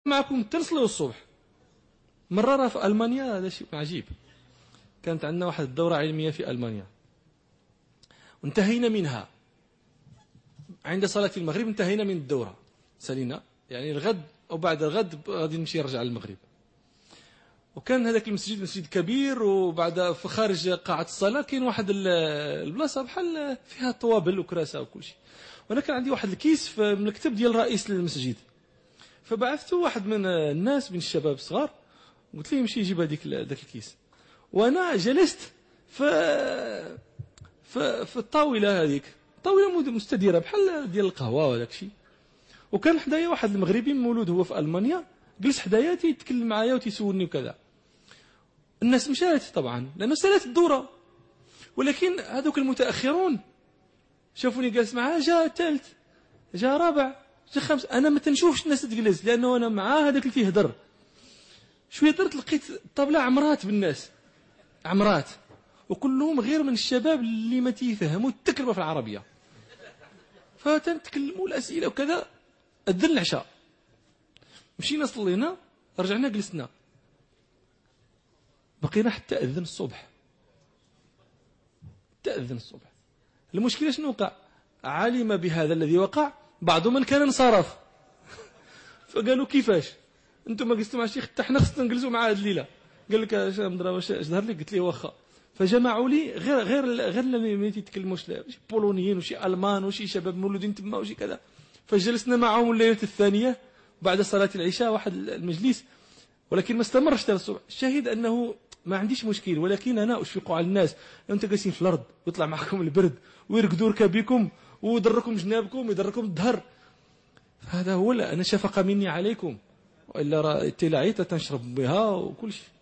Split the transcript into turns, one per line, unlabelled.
معكم تنصلوا الصبح. مرة في ألمانيا هذا شيء عجيب، كانت عندنا واحد الدورة علمية في ألمانيا وانتهينا منها عند صلاة المغرب، انتهينا من الدورة سالينا يعني الغد أو بعد الغد غادي نمشي نرجع للمغرب. وكان هذاك المسجد مسجد كبير، وبعد في خارج قاعة الصلاة كاين واحد البلاصة بحال فيها طوابل وكراسة وكل شيء. وانا كان عندي واحد الكيس في المكتب ديال رئيس المسجد، فبعثت واحد من الناس من الشباب الصغار قلت له يمشي يجيب ذاك الكيس. وانا جلست في الطاولة هذيك، طاولة مستديرة بحال ديال القهوة وهذاك الشيء. وكان حدايا واحد المغربي مولود هو في ألمانيا جلس حدايا تيتكلم معايا وتيسولني وكذا. الناس مشات طبعا لأنه سالت الدورة، ولكن هذوك المتأخرون شافوني جالس معاه، جاء ثالث جاء رابع جاء خامس. أنا ما تنشوفش الناس تجلس لأنه أنا معاه هذاك اللي تيهدر. شوية درت لقيت الطابلة عمرات بالناس، عمرات، وكلهم غير من الشباب اللي ما تيفهموا التكلمة في العربية. فتنتكلموا الأسئلة وكذا. أذن العشاء مشينا صلينا رجعنا جلسنا بقينا حتى أذن الصبح. تأذن الصبح. المشكلة شنو وقع؟ علم بهذا الذي وقع بعض من كان انصرف فقالوا كيفاش انتم ما جلستوا مع الشيخ حتى احنا خصنا نجلسوا معاه هذه الليله. قال لك اش مضرا واش ظهر لك؟ قلت له واخا. فجمعوا لي غير اللي ما يتكلموش شي بولونيين وشي المان وشي شباب مولودين تما وشي كذا. فجلسنا معهم الليله الثانيه بعد صلاه العشاء واحد المجلس، ولكن ما استمرش حتى الصبح. الشاهد انه ما عنديش مشكل، ولكن انا اشفق على الناس. انت جالسين في الارض ويطلع معكم البرد ويرقدوا ركابكم ويضركم جنابكم ويضركم الظهر، هذا هو. انا شفق مني عليكم، والا رأيت تنشرب بها وكل شيء.